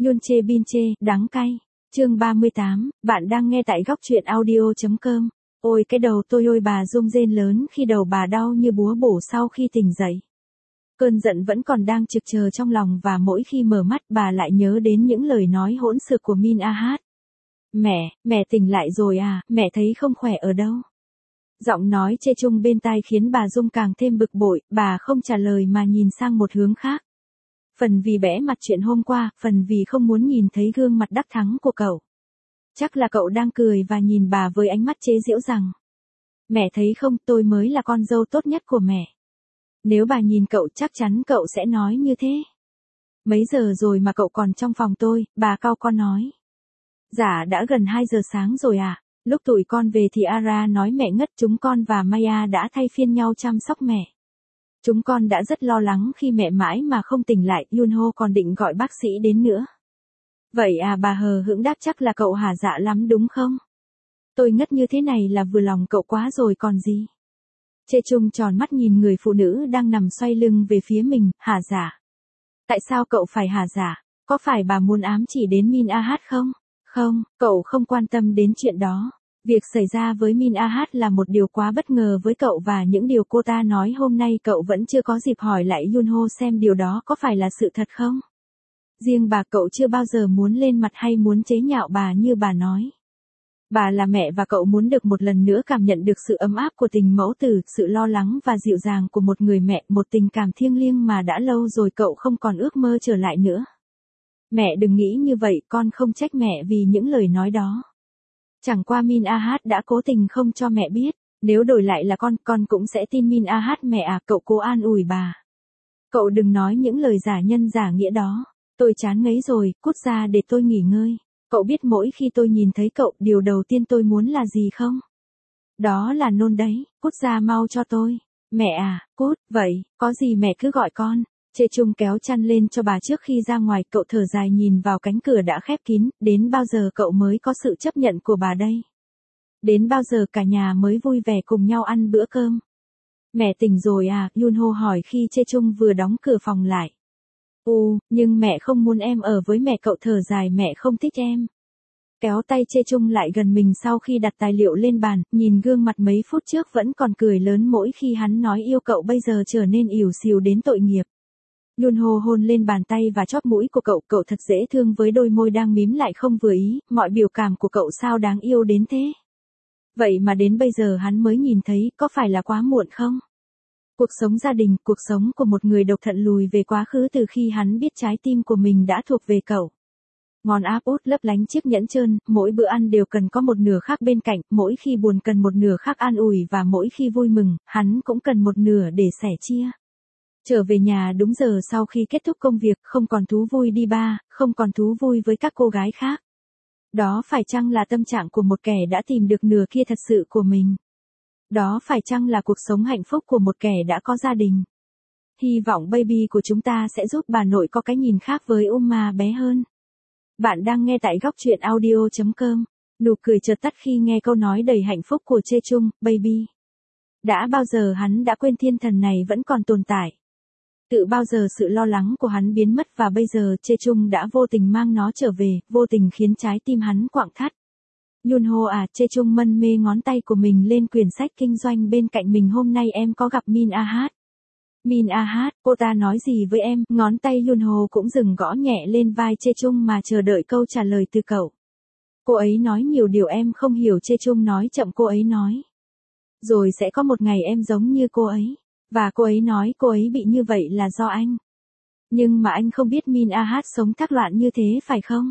Yun chê bin chê, đắng cay. Chương 38, bạn đang nghe tại góc truyện audio.com. Ôi cái đầu tôi ôi bà rung rên lớn khi đầu bà đau như búa bổ sau khi tỉnh dậy. Cơn giận vẫn còn đang trực chờ trong lòng và mỗi khi mở mắt bà lại nhớ đến những lời nói hỗn xược của Min Ah. Mẹ tỉnh lại rồi à, mẹ thấy không khỏe ở đâu. Giọng nói chê chung bên tai khiến bà Dung càng thêm bực bội, bà không trả lời mà nhìn sang một hướng khác. Phần vì bẽ mặt chuyện hôm qua, phần vì không muốn nhìn thấy gương mặt đắc thắng của cậu. Chắc là cậu đang cười và nhìn bà với ánh mắt chế giễu rằng. Mẹ thấy không, tôi mới là con dâu tốt nhất của mẹ. Nếu bà nhìn cậu chắc chắn cậu sẽ nói như thế. Mấy giờ rồi mà cậu còn trong phòng tôi, bà cau con nói. Dạ đã gần 2 giờ sáng rồi à, lúc tụi con về thì Ara nói mẹ ngất, chúng con và Maya đã thay phiên nhau chăm sóc mẹ. Chúng con đã rất lo lắng khi mẹ mãi mà không tỉnh lại, Yunho còn định gọi bác sĩ đến nữa. Vậy à, bà hờ hững đáp, chắc là cậu hả dạ lắm đúng không? Tôi ngất như thế này là vừa lòng cậu quá rồi còn gì. Chê chung tròn mắt nhìn người phụ nữ đang nằm xoay lưng về phía mình, hả dạ? Tại sao cậu phải hả dạ? Có phải bà muốn ám chỉ đến Min Ah không? Không, cậu không quan tâm đến chuyện đó. Việc xảy ra với Min Ah là một điều quá bất ngờ với cậu và những điều cô ta nói hôm nay cậu vẫn chưa có dịp hỏi lại Yunho xem điều đó có phải là sự thật không. Riêng bà cậu chưa bao giờ muốn lên mặt hay muốn chế nhạo bà như bà nói. Bà là mẹ và cậu muốn được một lần nữa cảm nhận được sự ấm áp của tình mẫu tử, sự lo lắng và dịu dàng của một người mẹ, một tình cảm thiêng liêng mà đã lâu rồi cậu không còn ước mơ trở lại nữa. Mẹ đừng nghĩ như vậy, con không trách mẹ vì những lời nói đó. Chẳng qua Min Ah đã cố tình không cho mẹ biết, nếu đổi lại là con cũng sẽ tin Min Ah mẹ à, cậu cố an ủi bà. Cậu đừng nói những lời giả nhân giả nghĩa đó, tôi chán ngấy rồi, cút ra để tôi nghỉ ngơi. Cậu biết mỗi khi tôi nhìn thấy cậu, điều đầu tiên tôi muốn là gì không? Đó là nôn đấy, cút ra mau cho tôi. Mẹ à, cút, vậy, có gì mẹ cứ gọi con. Chê chung kéo chăn lên cho bà trước khi ra ngoài, cậu thở dài nhìn vào cánh cửa đã khép kín, đến bao giờ cậu mới có sự chấp nhận của bà đây? Đến bao giờ cả nhà mới vui vẻ cùng nhau ăn bữa cơm? Mẹ tỉnh rồi à, Yunho hỏi khi Chê chung vừa đóng cửa phòng lại. Nhưng mẹ không muốn em ở với mẹ, cậu thở dài, mẹ không thích em. Kéo tay Chê chung lại gần mình sau khi đặt tài liệu lên bàn, nhìn gương mặt mấy phút trước vẫn còn cười lớn mỗi khi hắn nói yêu cậu bây giờ trở nên ỉu xìu đến tội nghiệp. Yunho hôn lên bàn tay và chóp mũi của cậu, cậu thật dễ thương với đôi môi đang mím lại không vừa ý, mọi biểu cảm của cậu sao đáng yêu đến thế. Vậy mà đến bây giờ hắn mới nhìn thấy, có phải là quá muộn không? Cuộc sống gia đình, cuộc sống của một người độc thân lùi về quá khứ từ khi hắn biết trái tim của mình đã thuộc về cậu. Ngón áp út lấp lánh chiếc nhẫn trơn, mỗi bữa ăn đều cần có một nửa khác bên cạnh, mỗi khi buồn cần một nửa khác an ủi và mỗi khi vui mừng, hắn cũng cần một nửa để sẻ chia. Trở về nhà đúng giờ sau khi kết thúc công việc, không còn thú vui đi bar, không còn thú vui với các cô gái khác. Đó phải chăng là tâm trạng của một kẻ đã tìm được nửa kia thật sự của mình? Đó phải chăng là cuộc sống hạnh phúc của một kẻ đã có gia đình? Hy vọng baby của chúng ta sẽ giúp bà nội có cái nhìn khác với Uma bé hơn. Bạn đang nghe tại góc truyện audio.com. Nụ cười chợt tắt khi nghe câu nói đầy hạnh phúc của Chê chung, baby. Đã bao giờ hắn đã quên thiên thần này vẫn còn tồn tại? Tự bao giờ sự lo lắng của hắn biến mất và bây giờ Chê chung đã vô tình mang nó trở về, vô tình khiến trái tim hắn quặn thắt. Yunho à, Chê chung mân mê ngón tay của mình lên quyển sách kinh doanh bên cạnh mình, hôm nay em có gặp Min Ah. Min Ah, cô ta nói gì với em? Ngón tay Yunho cũng dừng gõ nhẹ lên vai Chê chung mà chờ đợi câu trả lời từ cậu. Cô ấy nói nhiều điều em không hiểu, Chê chung nói chậm, cô ấy nói. Rồi sẽ có một ngày em giống như cô ấy. Và cô ấy nói cô ấy bị như vậy là do anh. Nhưng mà anh không biết Min Ah sống thác loạn như thế phải không?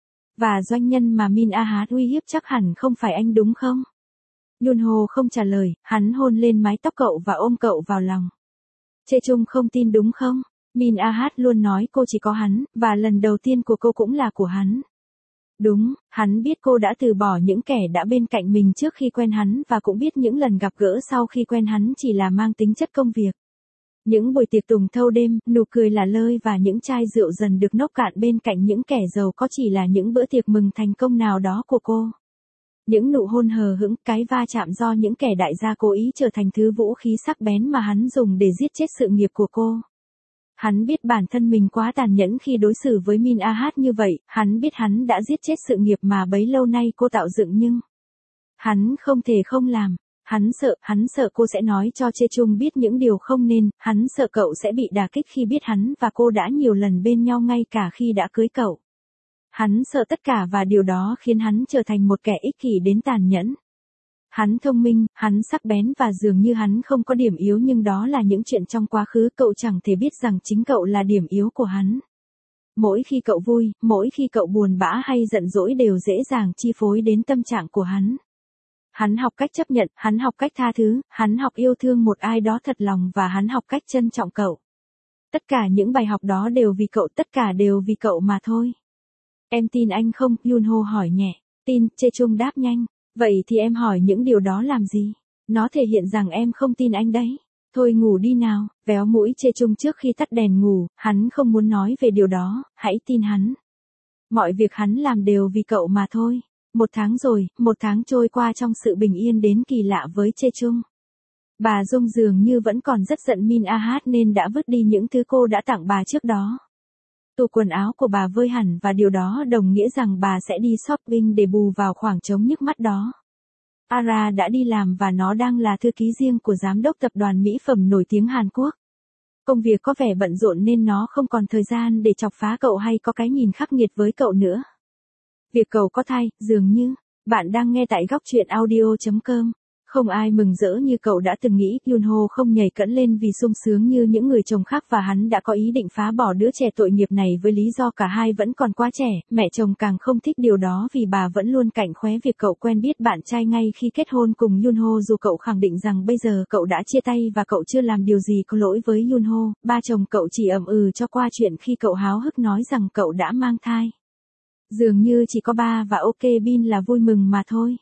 Và doanh nhân mà Min Ah uy hiếp chắc hẳn không phải anh đúng không? Yunho không trả lời, hắn hôn lên mái tóc cậu và ôm cậu vào lòng. Chê chung không tin đúng không? Min Ah luôn nói cô chỉ có hắn, và lần đầu tiên của cô cũng là của hắn. Đúng, hắn biết cô đã từ bỏ những kẻ đã bên cạnh mình trước khi quen hắn và cũng biết những lần gặp gỡ sau khi quen hắn chỉ là mang tính chất công việc. Những buổi tiệc tùng thâu đêm, nụ cười lả lơi và những chai rượu dần được nốc cạn bên cạnh những kẻ giàu có chỉ là những bữa tiệc mừng thành công nào đó của cô. Những nụ hôn hờ hững, cái va chạm do những kẻ đại gia cố ý trở thành thứ vũ khí sắc bén mà hắn dùng để giết chết sự nghiệp của cô. Hắn biết bản thân mình quá tàn nhẫn khi đối xử với Min Ah như vậy, hắn biết hắn đã giết chết sự nghiệp mà bấy lâu nay cô tạo dựng nhưng hắn không thể không làm. Hắn sợ cô sẽ nói cho Chê Chung biết những điều không nên, hắn sợ cậu sẽ bị đả kích khi biết hắn và cô đã nhiều lần bên nhau ngay cả khi đã cưới cậu. Hắn sợ tất cả và điều đó khiến hắn trở thành một kẻ ích kỷ đến tàn nhẫn. Hắn thông minh, hắn sắc bén và dường như hắn không có điểm yếu nhưng đó là những chuyện trong quá khứ cậu chẳng thể biết rằng chính cậu là điểm yếu của hắn. Mỗi khi cậu vui, mỗi khi cậu buồn bã hay giận dỗi đều dễ dàng chi phối đến tâm trạng của hắn. Hắn học cách chấp nhận, hắn học cách tha thứ, hắn học yêu thương một ai đó thật lòng và hắn học cách trân trọng cậu. Tất cả những bài học đó đều vì cậu, tất cả đều vì cậu mà thôi. Em tin anh không? Yunho hỏi nhẹ. Tin, Chê Chung đáp nhanh. Vậy thì em hỏi những điều đó làm gì? Nó thể hiện rằng em không tin anh đấy. Thôi ngủ đi nào, véo mũi Chê Chung trước khi tắt đèn ngủ, hắn không muốn nói về điều đó, hãy tin hắn. Mọi việc hắn làm đều vì cậu mà thôi. 1 tháng rồi, 1 tháng trôi qua trong sự bình yên đến kỳ lạ với Chê Chung. Bà Dung dường như vẫn còn rất giận Min Ah nên đã vứt đi những thứ cô đã tặng bà trước đó. Tủ quần áo của bà vơi hẳn và điều đó đồng nghĩa rằng bà sẽ đi shopping để bù vào khoảng trống nhức mắt đó. Ara đã đi làm và nó đang là thư ký riêng của giám đốc tập đoàn mỹ phẩm nổi tiếng Hàn Quốc. Công việc có vẻ bận rộn nên nó không còn thời gian để chọc phá cậu hay có cái nhìn khắc nghiệt với cậu nữa. Việc cậu có thai, dường như, bạn đang nghe tại góc truyện audio.com. Không ai mừng rỡ như cậu đã từng nghĩ, Yunho không nhảy cẫng lên vì sung sướng như những người chồng khác và hắn đã có ý định phá bỏ đứa trẻ tội nghiệp này với lý do cả hai vẫn còn quá trẻ, mẹ chồng càng không thích điều đó vì bà vẫn luôn cạnh khóe việc cậu quen biết bạn trai ngay khi kết hôn cùng Yunho dù cậu khẳng định rằng bây giờ cậu đã chia tay và cậu chưa làm điều gì có lỗi với Yunho, ba chồng cậu chỉ ậm ừ cho qua chuyện khi cậu háo hức nói rằng cậu đã mang thai. Dường như chỉ có ba và OK Bin là vui mừng mà thôi.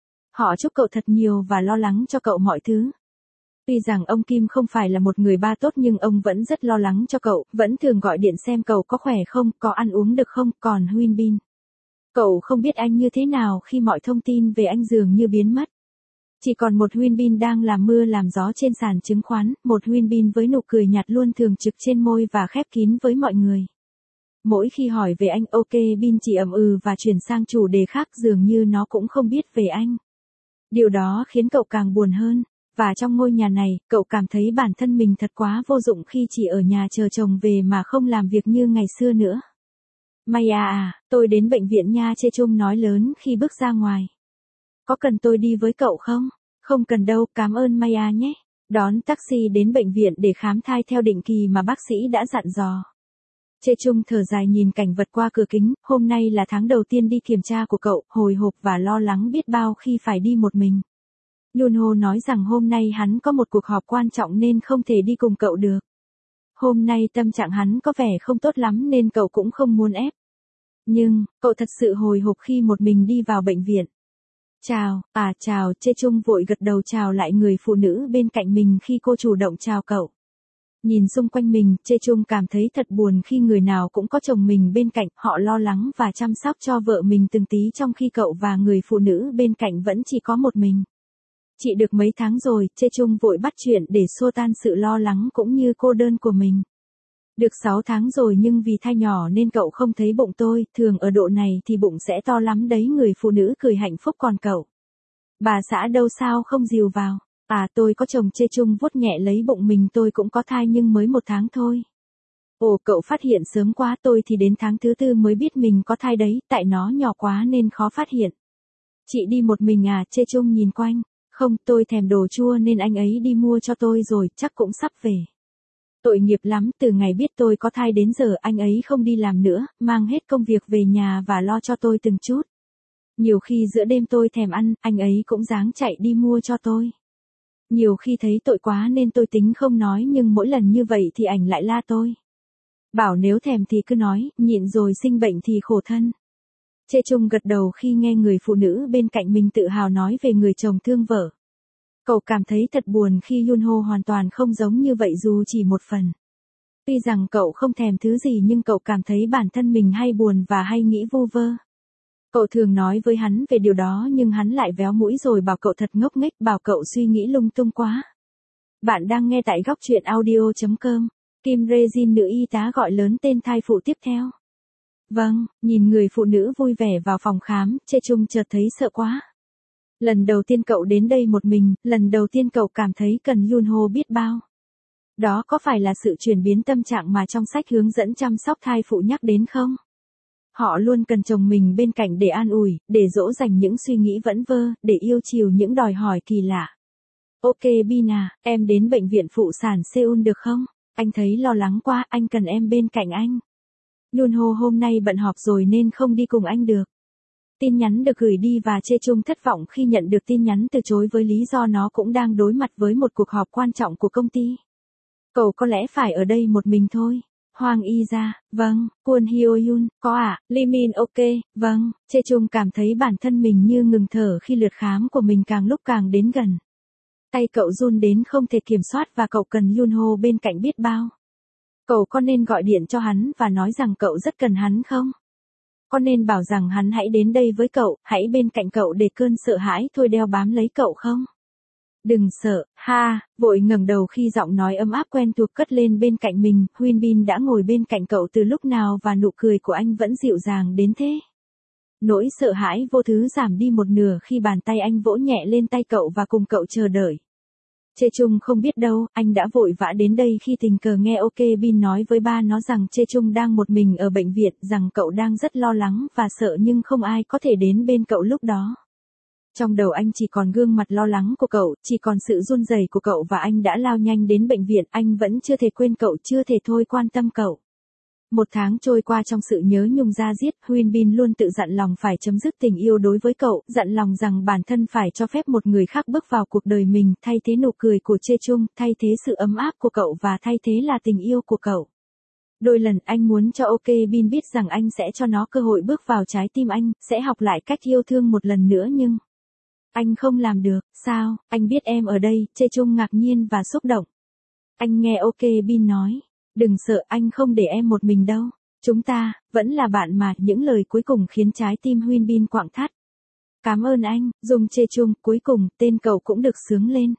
Họ chúc cậu thật nhiều và lo lắng cho cậu mọi thứ. Tuy rằng ông Kim không phải là một người ba tốt nhưng ông vẫn rất lo lắng cho cậu, vẫn thường gọi điện xem cậu có khỏe không, có ăn uống được không, còn Huyên Bin. Cậu không biết anh như thế nào khi mọi thông tin về anh dường như biến mất. Chỉ còn một Huyên Bin đang làm mưa làm gió trên sàn chứng khoán, một Huyên Bin với nụ cười nhạt luôn thường trực trên môi và khép kín với mọi người. Mỗi khi hỏi về anh, OK Bin chỉ ậm ừ và chuyển sang chủ đề khác dường như nó cũng không biết về anh. Điều đó khiến cậu càng buồn hơn, và trong ngôi nhà này, cậu cảm thấy bản thân mình thật quá vô dụng khi chỉ ở nhà chờ chồng về mà không làm việc như ngày xưa nữa. Maya à, tôi đến bệnh viện nha, Chê Chung nói lớn khi bước ra ngoài. Có cần tôi đi với cậu không? Không cần đâu, cảm ơn Maya nhé. Đón taxi đến bệnh viện để khám thai theo định kỳ mà bác sĩ đã dặn dò. Chê Chung thở dài nhìn cảnh vật qua cửa kính, hôm nay là tháng đầu tiên đi kiểm tra của cậu, hồi hộp và lo lắng biết bao khi phải đi một mình. Yunho nói rằng hôm nay hắn có một cuộc họp quan trọng nên không thể đi cùng cậu được. Hôm nay tâm trạng hắn có vẻ không tốt lắm nên cậu cũng không muốn ép. Nhưng, cậu thật sự hồi hộp khi một mình đi vào bệnh viện. Chào, Chê Chung vội gật đầu chào lại người phụ nữ bên cạnh mình khi cô chủ động chào cậu. Nhìn xung quanh mình, Chê Chung cảm thấy thật buồn khi người nào cũng có chồng mình bên cạnh, họ lo lắng và chăm sóc cho vợ mình từng tí trong khi cậu và người phụ nữ bên cạnh vẫn chỉ có một mình. Chị được mấy tháng rồi, Chê Chung vội bắt chuyện để xua tan sự lo lắng cũng như cô đơn của mình. Được 6 tháng rồi nhưng vì thai nhỏ nên cậu không thấy bụng tôi, thường ở độ này thì bụng sẽ to lắm đấy, người phụ nữ cười hạnh phúc còn cậu. Bà xã đâu sao không dìu vào. Tôi có chồng, Chê Chung vuốt nhẹ lấy bụng mình, tôi cũng có thai nhưng mới 1 tháng thôi. Ồ, cậu phát hiện sớm quá, tôi thì đến tháng thứ 4 mới biết mình có thai đấy, tại nó nhỏ quá nên khó phát hiện. Chị đi một mình à, Chê Chung nhìn quanh. Không, tôi thèm đồ chua nên anh ấy đi mua cho tôi rồi, chắc cũng sắp về. Tội nghiệp lắm, từ ngày biết tôi có thai đến giờ anh ấy không đi làm nữa, mang hết công việc về nhà và lo cho tôi từng chút. Nhiều khi giữa đêm tôi thèm ăn, anh ấy cũng ráng chạy đi mua cho tôi. Nhiều khi thấy tội quá nên tôi tính không nói nhưng mỗi lần như vậy thì ảnh lại la tôi. Bảo nếu thèm thì cứ nói, nhịn rồi sinh bệnh thì khổ thân. Chê Chung gật đầu khi nghe người phụ nữ bên cạnh mình tự hào nói về người chồng thương vợ. Cậu cảm thấy thật buồn khi Yunho hoàn toàn không giống như vậy dù chỉ một phần. Tuy rằng cậu không thèm thứ gì nhưng cậu cảm thấy bản thân mình hay buồn và hay nghĩ vu vơ. Cậu thường nói với hắn về điều đó nhưng hắn lại véo mũi rồi bảo cậu thật ngốc nghếch, bảo cậu suy nghĩ lung tung quá. Bạn đang nghe tại góc truyện audio.com. Kim Regine nữ y tá gọi lớn tên thai phụ tiếp theo. Vâng, nhìn người phụ nữ vui vẻ vào phòng khám, Chê Chung chợt thấy sợ quá. Lần đầu tiên cậu đến đây một mình, lần đầu tiên cậu cảm thấy cần Yunho biết bao. Đó có phải là sự chuyển biến tâm trạng mà trong sách hướng dẫn chăm sóc thai phụ nhắc đến không? Họ luôn cần chồng mình bên cạnh để an ủi, để dỗ dành những suy nghĩ vẩn vơ, để yêu chiều những đòi hỏi kỳ lạ. Ok Bina, em đến bệnh viện phụ sản Seoul được không? Anh thấy lo lắng quá, anh cần em bên cạnh anh. Yunho hôm nay bận họp rồi nên không đi cùng anh được. Tin nhắn được gửi đi và Chê Chung thất vọng khi nhận được tin nhắn từ chối với lý do nó cũng đang đối mặt với một cuộc họp quan trọng của công ty. Cậu có lẽ phải ở đây một mình thôi. Hoàng Y ra, vâng, Kwon Hyo Yun, có ạ, Lee Min ok, vâng, Chê Chung cảm thấy bản thân mình như ngừng thở khi lượt khám của mình càng lúc càng đến gần. Tay cậu run đến không thể kiểm soát và cậu cần Yunho bên cạnh biết bao. Cậu có nên gọi điện cho hắn và nói rằng cậu rất cần hắn không? Có nên bảo rằng hắn hãy đến đây với cậu, hãy bên cạnh cậu để cơn sợ hãi thôi đeo bám lấy cậu không? Đừng sợ, ha, vội ngẩng đầu khi giọng nói ấm áp quen thuộc cất lên bên cạnh mình, Huyên Bin đã ngồi bên cạnh cậu từ lúc nào và nụ cười của anh vẫn dịu dàng đến thế. Nỗi sợ hãi vô thứ giảm đi một nửa khi bàn tay anh vỗ nhẹ lên tay cậu và cùng cậu chờ đợi. Chê Chung không biết đâu, anh đã vội vã đến đây khi tình cờ nghe Ok Bin nói với ba nó rằng Chê Chung đang một mình ở bệnh viện, rằng cậu đang rất lo lắng và sợ nhưng không ai có thể đến bên cậu lúc đó. Trong đầu anh chỉ còn gương mặt lo lắng của cậu, chỉ còn sự run rẩy của cậu và anh đã lao nhanh đến bệnh viện, anh vẫn chưa thể quên cậu, chưa thể thôi quan tâm cậu. Một tháng trôi qua trong sự nhớ nhung da diết, Huyên Bin luôn tự dặn lòng phải chấm dứt tình yêu đối với cậu, dặn lòng rằng bản thân phải cho phép một người khác bước vào cuộc đời mình, thay thế nụ cười của Chê Chung, thay thế sự ấm áp của cậu và thay thế là tình yêu của cậu. Đôi lần anh muốn cho Ok Bin biết rằng anh sẽ cho nó cơ hội bước vào trái tim anh, sẽ học lại cách yêu thương một lần nữa nhưng... Anh không làm được, sao, anh biết em ở đây, Chê Chung ngạc nhiên và xúc động. Anh nghe Ok Bin nói. Đừng sợ, anh không để em một mình đâu. Chúng ta, vẫn là bạn mà, những lời cuối cùng khiến trái tim Huyên Bin quặn thắt. Cảm ơn anh, Dung Chê Chung, cuối cùng, tên cậu cũng được sướng lên.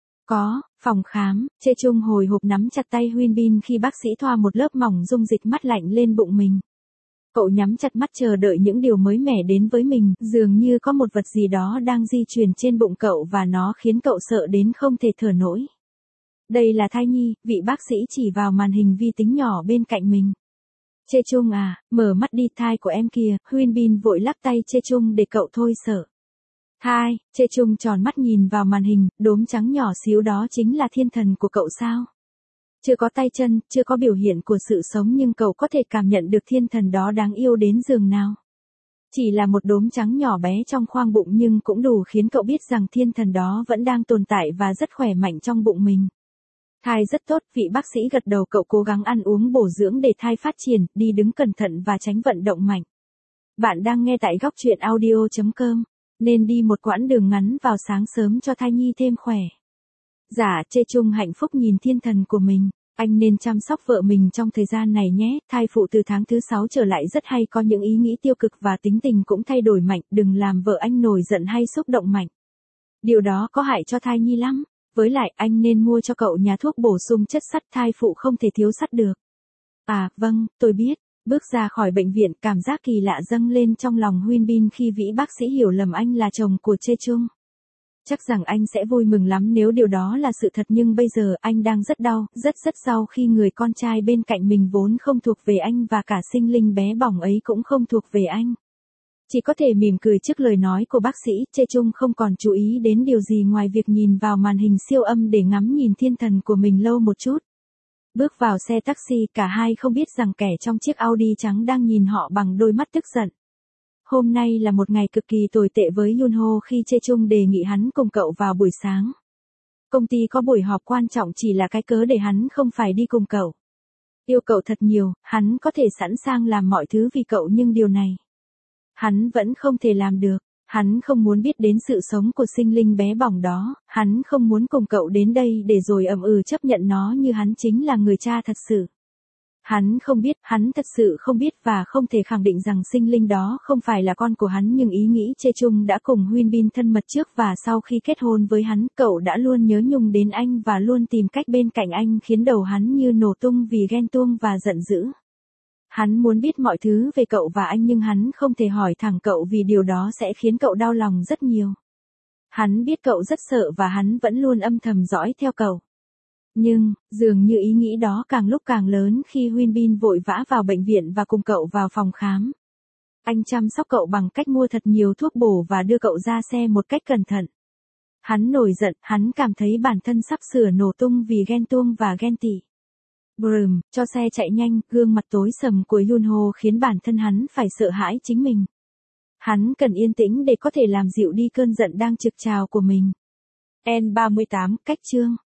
Có, phòng khám, Chê Chung hồi hộp nắm chặt tay Huyên Bin khi bác sĩ thoa một lớp mỏng dung dịch mát lạnh lên bụng mình. Cậu nhắm chặt mắt chờ đợi những điều mới mẻ đến với mình, dường như có một vật gì đó đang di chuyển trên bụng cậu và nó khiến cậu sợ đến không thể thở nổi. Đây là thai nhi, vị bác sĩ chỉ vào màn hình vi tính nhỏ bên cạnh mình. Chê Chung à, mở mắt đi, thai của em kìa, Huyên Bin vội lắc tay Chê Chung để cậu thôi sợ. Thai, Chê Chung tròn mắt nhìn vào màn hình, đốm trắng nhỏ xíu đó chính là thiên thần của cậu sao? Chưa có tay chân, chưa có biểu hiện của sự sống nhưng cậu có thể cảm nhận được thiên thần đó đáng yêu đến giường nào. Chỉ là một đốm trắng nhỏ bé trong khoang bụng nhưng cũng đủ khiến cậu biết rằng thiên thần đó vẫn đang tồn tại và rất khỏe mạnh trong bụng mình. Thai rất tốt, vị bác sĩ gật đầu, cậu cố gắng ăn uống bổ dưỡng để thai phát triển, đi đứng cẩn thận và tránh vận động mạnh. Bạn đang nghe tại góc truyện audio.com, nên đi một quãng đường ngắn vào sáng sớm cho thai nhi thêm khỏe. Dạ, Chê Chung hạnh phúc nhìn thiên thần của mình. Anh nên chăm sóc vợ mình trong thời gian này nhé, thai phụ từ tháng thứ 6 trở lại rất hay có những ý nghĩ tiêu cực và tính tình cũng thay đổi mạnh, đừng làm vợ anh nổi giận hay xúc động mạnh. Điều đó có hại cho thai nhi lắm. Với lại anh nên mua cho cậu nhà thuốc bổ sung chất sắt, thai phụ không thể thiếu sắt được. À, vâng, tôi biết. Bước ra khỏi bệnh viện, cảm giác kỳ lạ dâng lên trong lòng Huyên Bin khi vị bác sĩ hiểu lầm anh là chồng của Chê Chung. Chắc rằng anh sẽ vui mừng lắm nếu điều đó là sự thật nhưng bây giờ anh đang rất đau, rất đau khi người con trai bên cạnh mình vốn không thuộc về anh và cả sinh linh bé bỏng ấy cũng không thuộc về anh. Chỉ có thể mỉm cười trước lời nói của bác sĩ, Chê Chung không còn chú ý đến điều gì ngoài việc nhìn vào màn hình siêu âm để ngắm nhìn thiên thần của mình lâu một chút. Bước vào xe taxi, cả hai không biết rằng kẻ trong chiếc Audi trắng đang nhìn họ bằng đôi mắt tức giận. Hôm nay là một ngày cực kỳ tồi tệ với Yunho khi Chê Chung đề nghị hắn cùng cậu vào buổi sáng. Công ty có buổi họp quan trọng chỉ là cái cớ để hắn không phải đi cùng cậu. Yêu cậu thật nhiều, hắn có thể sẵn sàng làm mọi thứ vì cậu nhưng điều này hắn vẫn không thể làm được. Hắn không muốn biết đến sự sống của sinh linh bé bỏng đó, hắn không muốn cùng cậu đến đây để rồi ậm ừ chấp nhận nó như hắn chính là người cha thật sự. Hắn không biết, hắn thật sự không biết và không thể khẳng định rằng sinh linh đó không phải là con của hắn, nhưng ý nghĩ Chê Chung đã cùng Huyên Bin thân mật trước và sau khi kết hôn với hắn, cậu đã luôn nhớ nhung đến anh và luôn tìm cách bên cạnh anh, khiến đầu hắn như nổ tung vì ghen tuông và giận dữ. Hắn muốn biết mọi thứ về cậu và anh nhưng hắn không thể hỏi thẳng cậu vì điều đó sẽ khiến cậu đau lòng rất nhiều. Hắn biết cậu rất sợ và hắn vẫn luôn âm thầm dõi theo cậu. Nhưng, dường như ý nghĩ đó càng lúc càng lớn khi Huyên Bin vội vã vào bệnh viện và cùng cậu vào phòng khám. Anh chăm sóc cậu bằng cách mua thật nhiều thuốc bổ và đưa cậu ra xe một cách cẩn thận. Hắn nổi giận, hắn cảm thấy bản thân sắp sửa nổ tung vì ghen tuông và ghen tị. Brum, cho xe chạy nhanh, gương mặt tối sầm của Yunho khiến bản thân hắn phải sợ hãi chính mình. Hắn cần yên tĩnh để có thể làm dịu đi cơn giận đang trực trào của mình. N38, cách chương